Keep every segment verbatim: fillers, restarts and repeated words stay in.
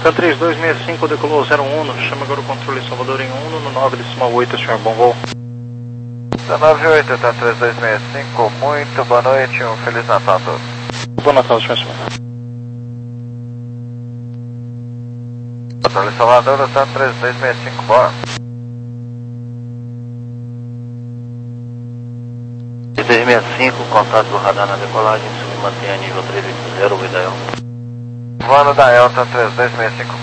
T três dois seis cinco decolou zero um, chama agora o controle Salvador em um no nove decimal oito, senhor, bom voo. nove oito, T três dois seis cinco, muito boa noite, um Feliz Natal a todos. Bom Natal, senhor. Controle Salvador, T três dois seis cinco, bora. T três seis cinco, contato do radar na decolagem, se mantenha nível três oito zero, o Idael. Voando da Elta três dois seis cinco.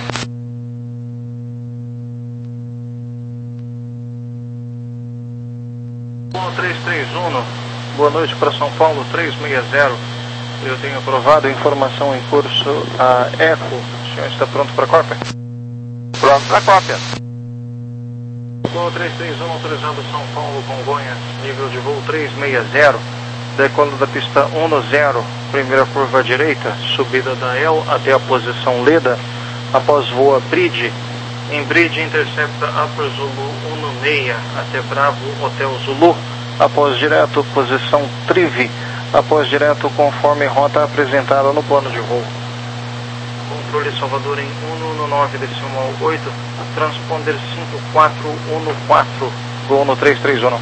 três três um, boa noite para São Paulo, três seis zero. Eu tenho aprovado a informação em curso a Eco. O senhor está pronto para a cópia? Pronto para a cópia. Voo três três um, autorizado São Paulo, Congonhas, nível de voo três seis zero, decola da pista um no zero, primeira curva à direita, subida da E L até a posição Leda, após voo a Bridge, em Bridge intercepta Upper Zulu um no seis, até Bravo Hotel Zulu, após direto posição Trive, após direto conforme rota apresentada no plano de voo. Controle Salvador em um no nove decimal oito, transponder cinco quatro um no quatro, voo no três três um.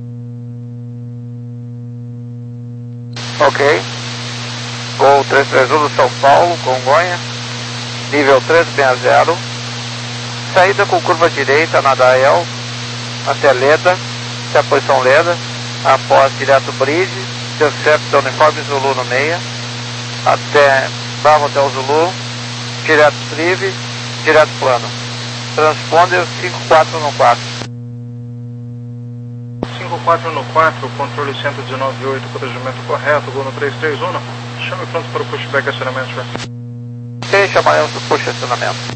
Ok. Voo três três um do São Paulo, Congonha, nível três seis zero, saída com curva direita na da E L, até Leda, até a posição Leda, após direto Bridge, intercepta uniforme Zulu no seis, até Bravo Hotel Zulu, direto Trive, direto plano. Transponder cinco quatro no quatro. cinco quatro no quatro, controle cento e dezenove oito, procedimento correto, voo no três três um, chame pronto para o pushback acionamento, senhor. Ok, chamaremos o push acionamento.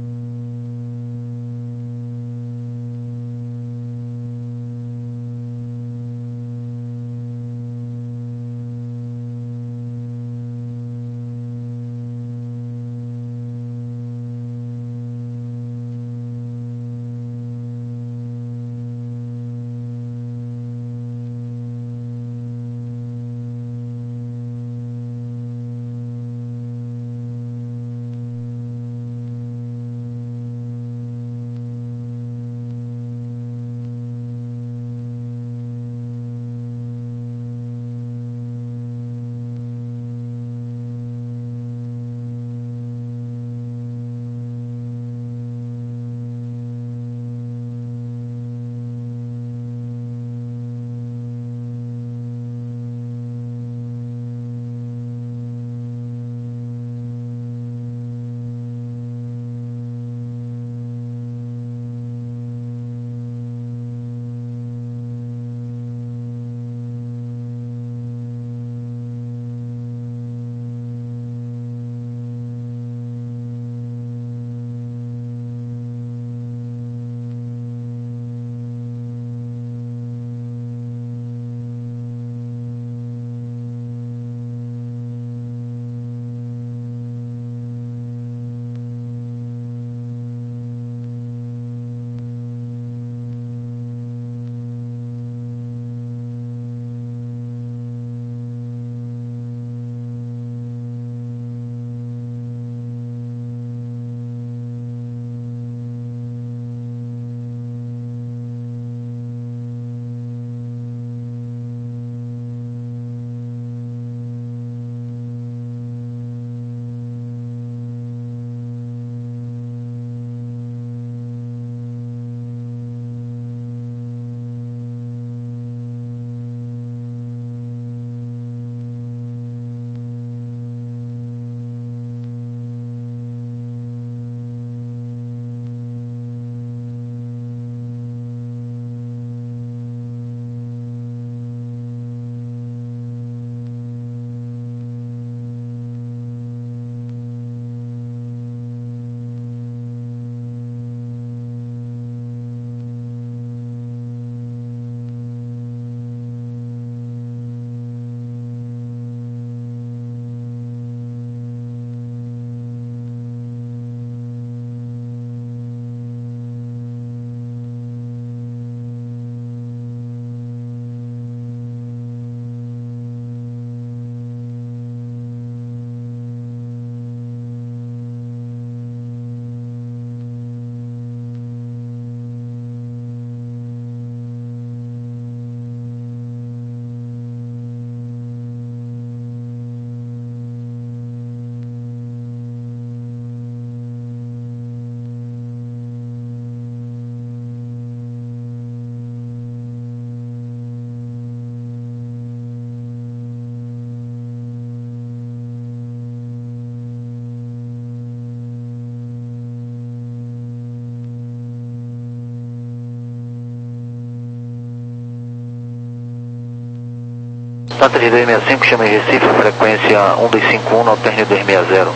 Santa três dois seis cinco, chama em Recife, frequência um dois cinco um, alterne dois seis zero.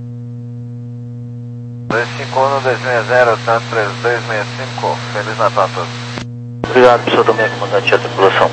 dois cinco um, dois seis zero, Santa três dois seis cinco, Feliz Natal a todos. Obrigado, pessoal, também, comandante, a tripulação.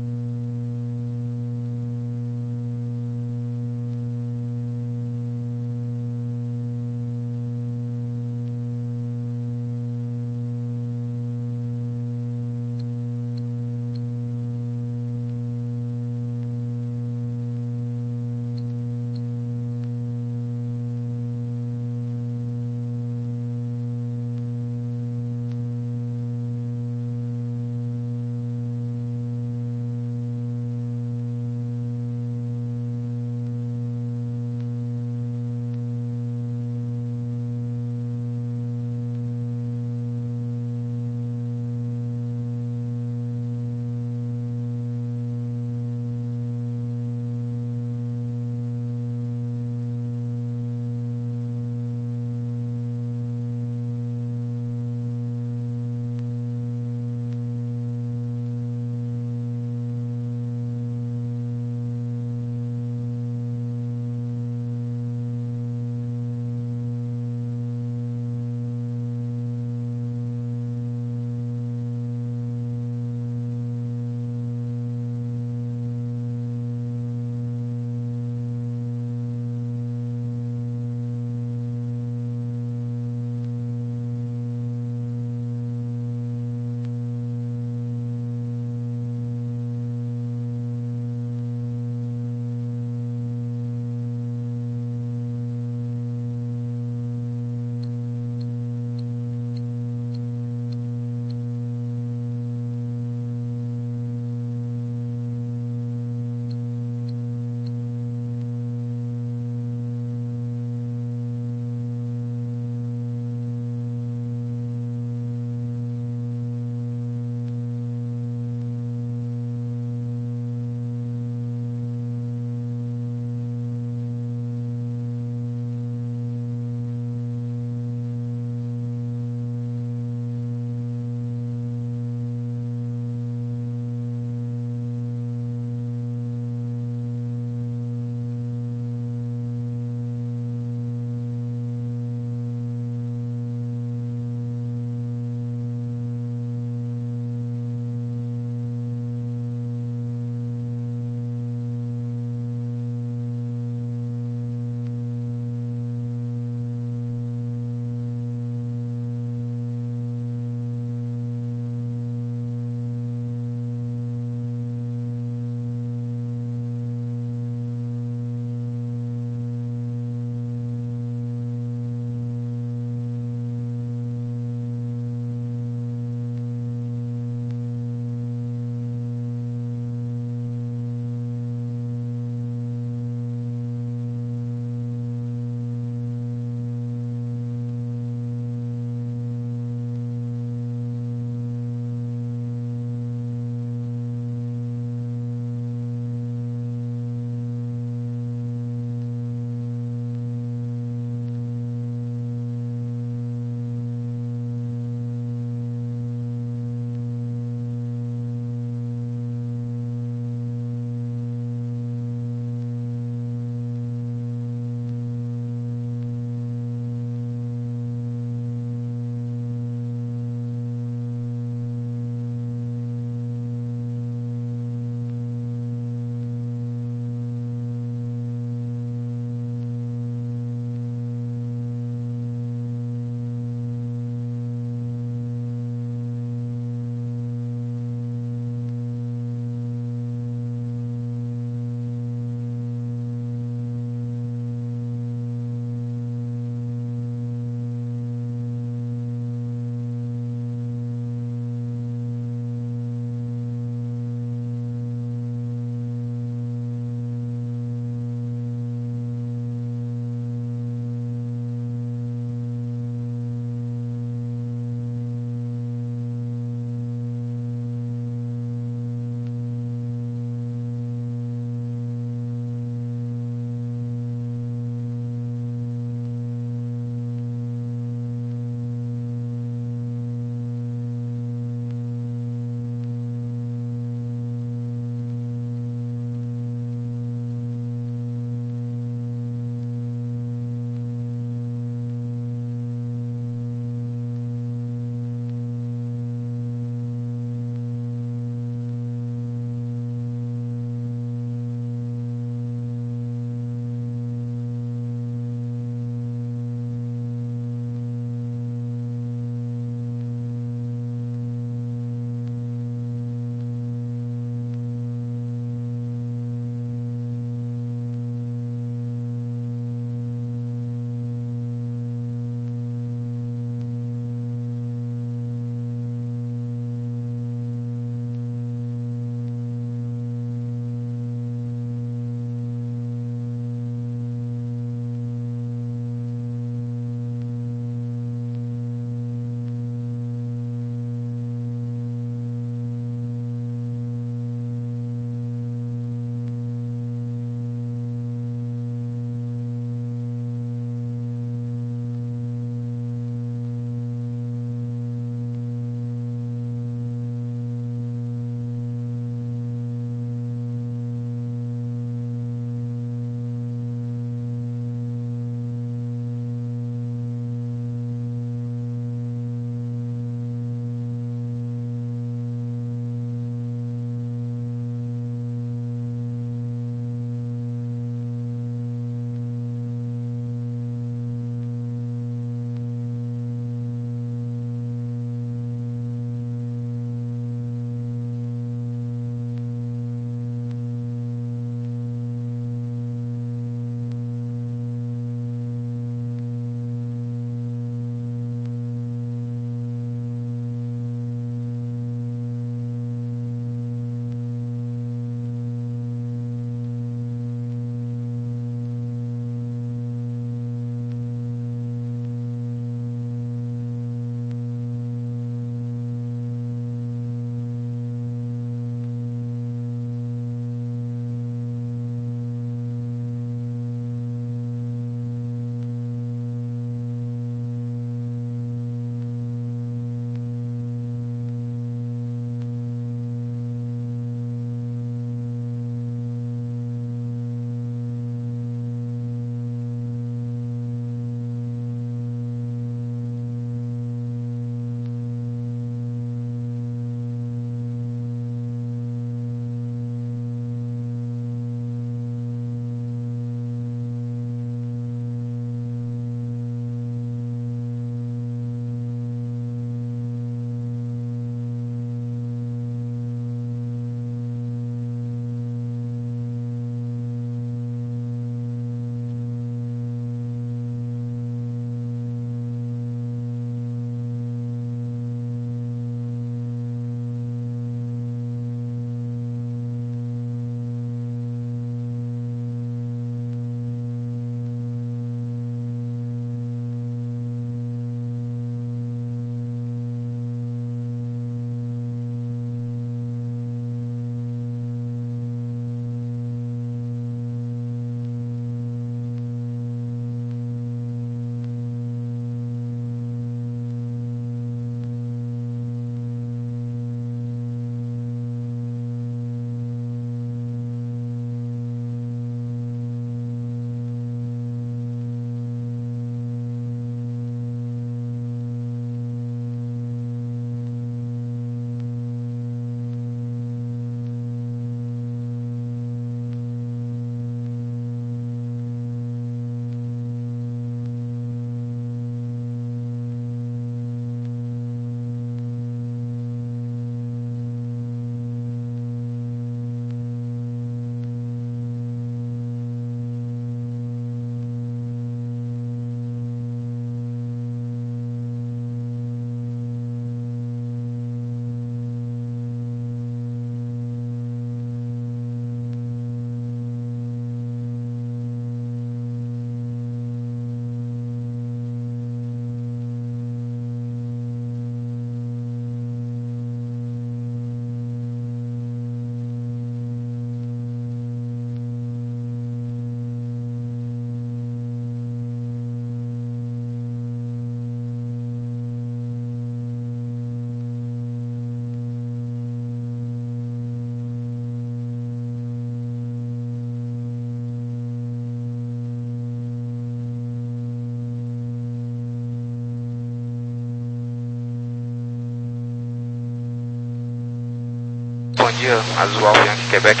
bom dia, Azul Yankee Quebec.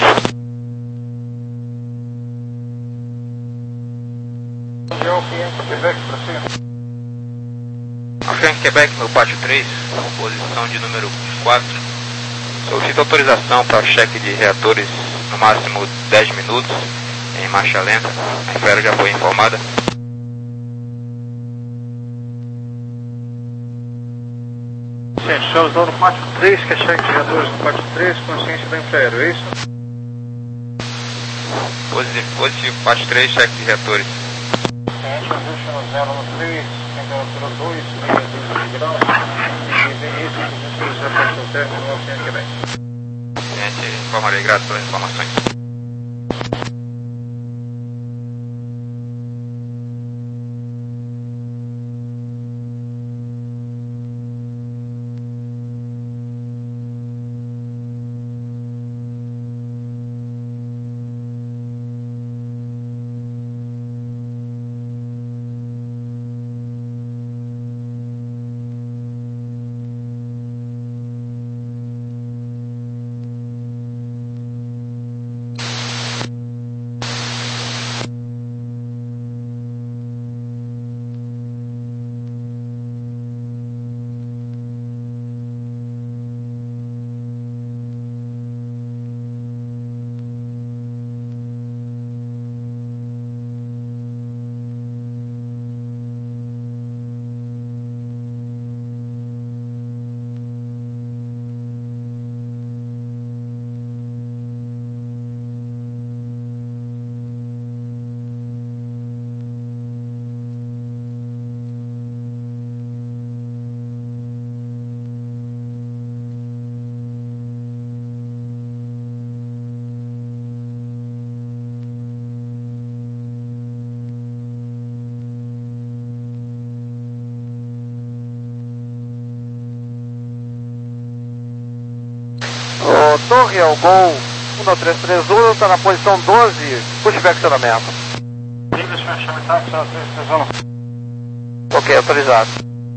Azul Yankee Quebec, para cima. Yankee Quebec, meu pátio três, posição de número quatro. Solicito autorização para o cheque de reatores no máximo dez minutos, em marcha lenta. A esfera já foi informada. Gente, estamos no pátio três, que é cheque de reatores no pátio três, consciência da Infraero, é isso? Positivo, positivo, pátio três, cheque de reatores. Gente, ajuste no zero no três, temperatura dois, meia dúzia de graus, e Vinícius, a gente já passou o término no Oceano Quebec. Gente, informarei, graças pelas informações. O Torre é o Gol um três três um, está na posição doze, puxe back acionamento. English, chame táxi, um três três um. Ok, autorizado.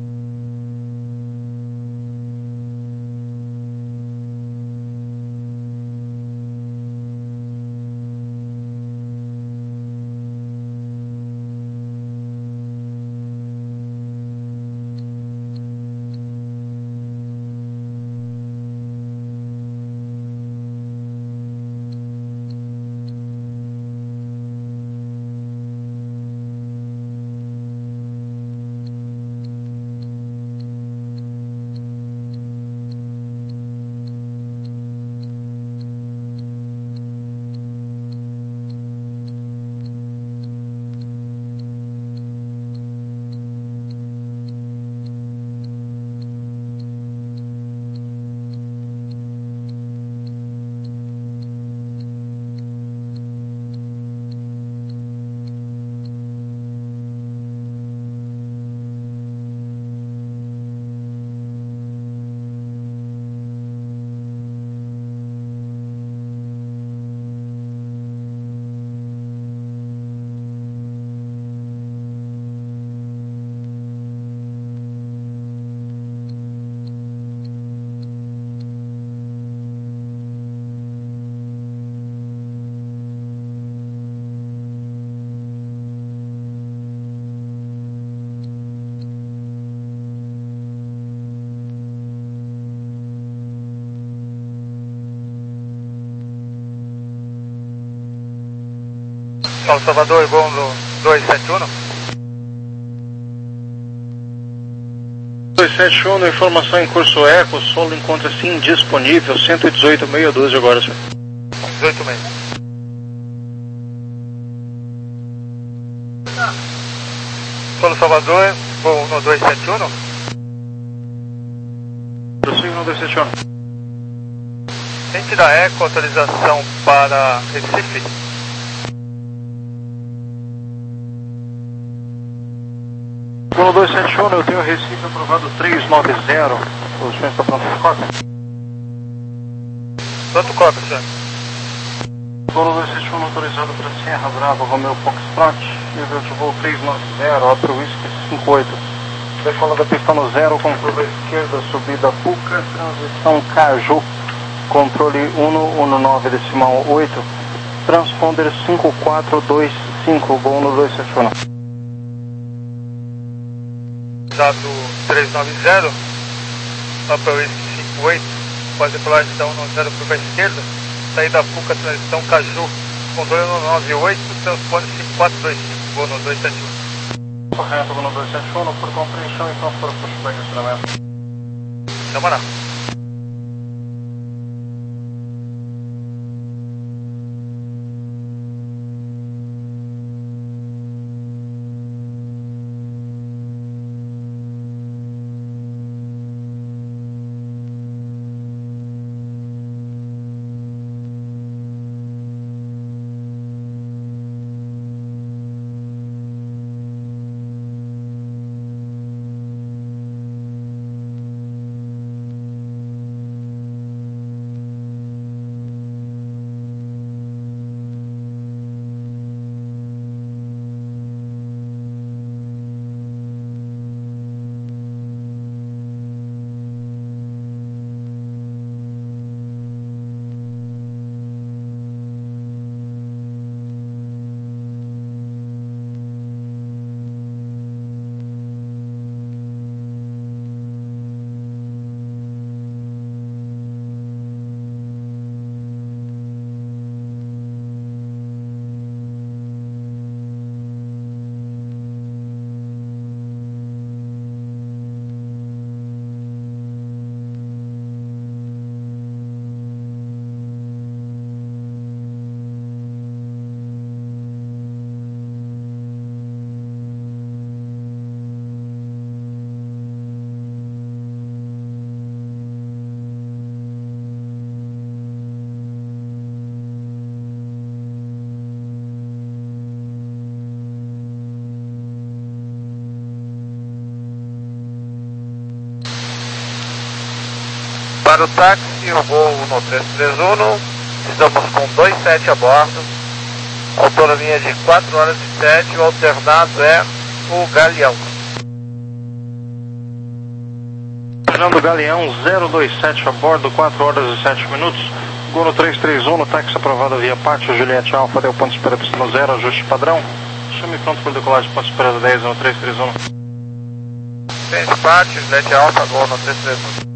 Paulo Salvador, Gol dois sete um. dois sete um, informação em curso eco, o solo encontra-se indisponível, cento e dezoito, meia dúzia agora, senhor. dezoito meia. Paulo Salvador, Gol um dois sete um. Prossiga no dois sete um. Tente da eco, autorização para Recife. No dois sete um, eu tenho Recife aprovado trezentos e noventa. O senhor está pronto para cópia? Pronto, cópia, senhor. No dois sete um, autorizado para Serra Brava, Romeo Foxtrot, nível de voo trezentos e noventa, Opera Whisky cinquenta e oito. Decola da pista no zero, com curva esquerda, subida Puca, transição Caju. controle um um nove decimal oito, transponder cinco quatro dois cinco, Gol um dois sete um. Dado três nove zero, Upper Whisky cinco oito, pode decolagem da um nove zero curva esquerda, saída Fuca, transição Caju, controle um nove oito, transponder cinco quatro dois cinco, Gol um dois sete um. Correto, Gol um dois sete um, por compreensão e então por pushback de acionamento. Camará. Para o táxi, o Gol um três três um, estamos com dois sete a bordo, autonomia de quatro horas e sete, o alternado é o Galeão. Fernando Galeão zero dois sete a bordo, quatro horas e sete minutos, Gol três três um, no táxi aprovado via Pátio, Juliette Alfa, deu ponto de espera pista zero, ajuste padrão, chame pronto por decolagem, ponto de espera dez, um três três um. Tem Pátio, Juliette Alfa, Gol um três três um.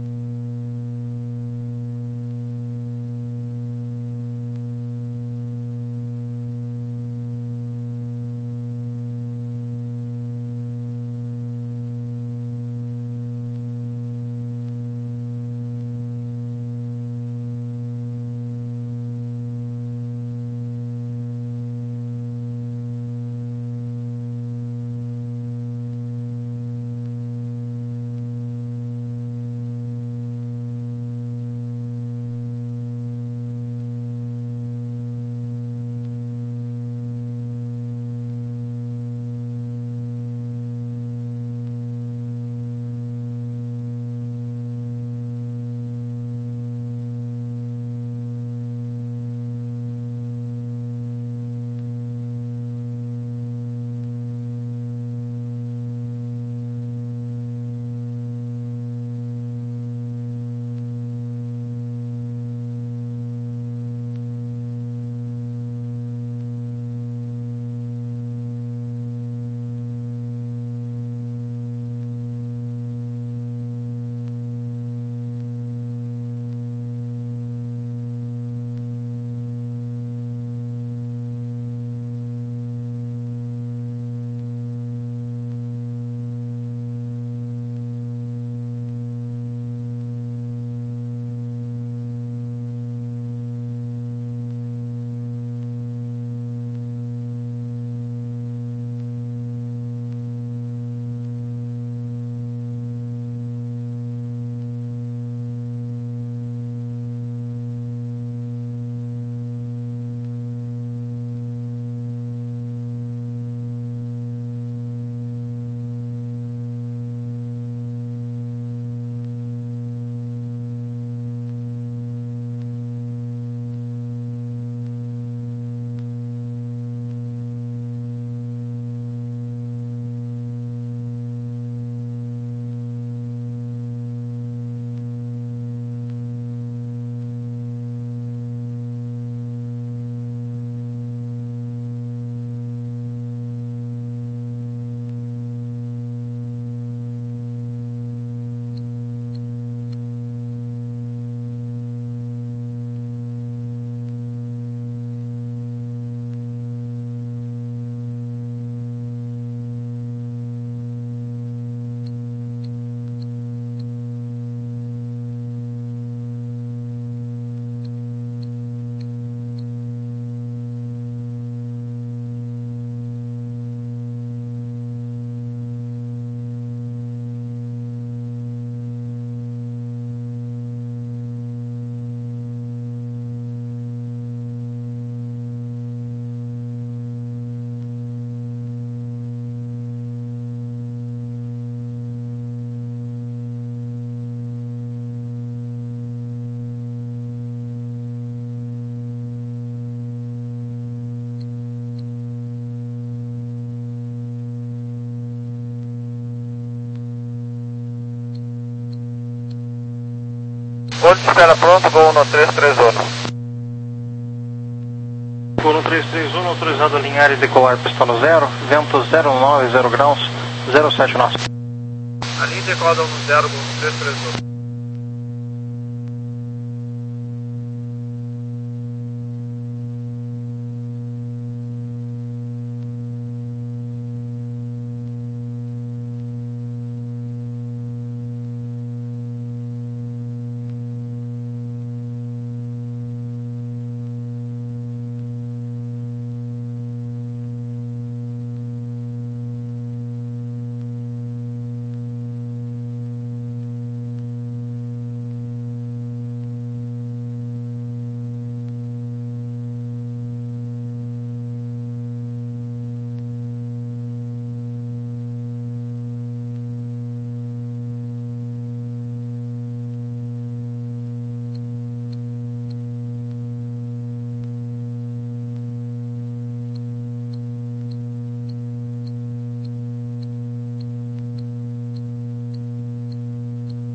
Onde espera pronto, voo no três três um. Voo no três três um, autorizado a alinhar e decolar pista no zero, vento zero nove, zero graus, zero sete nós. Alinha e decola no zero, voo no três três um.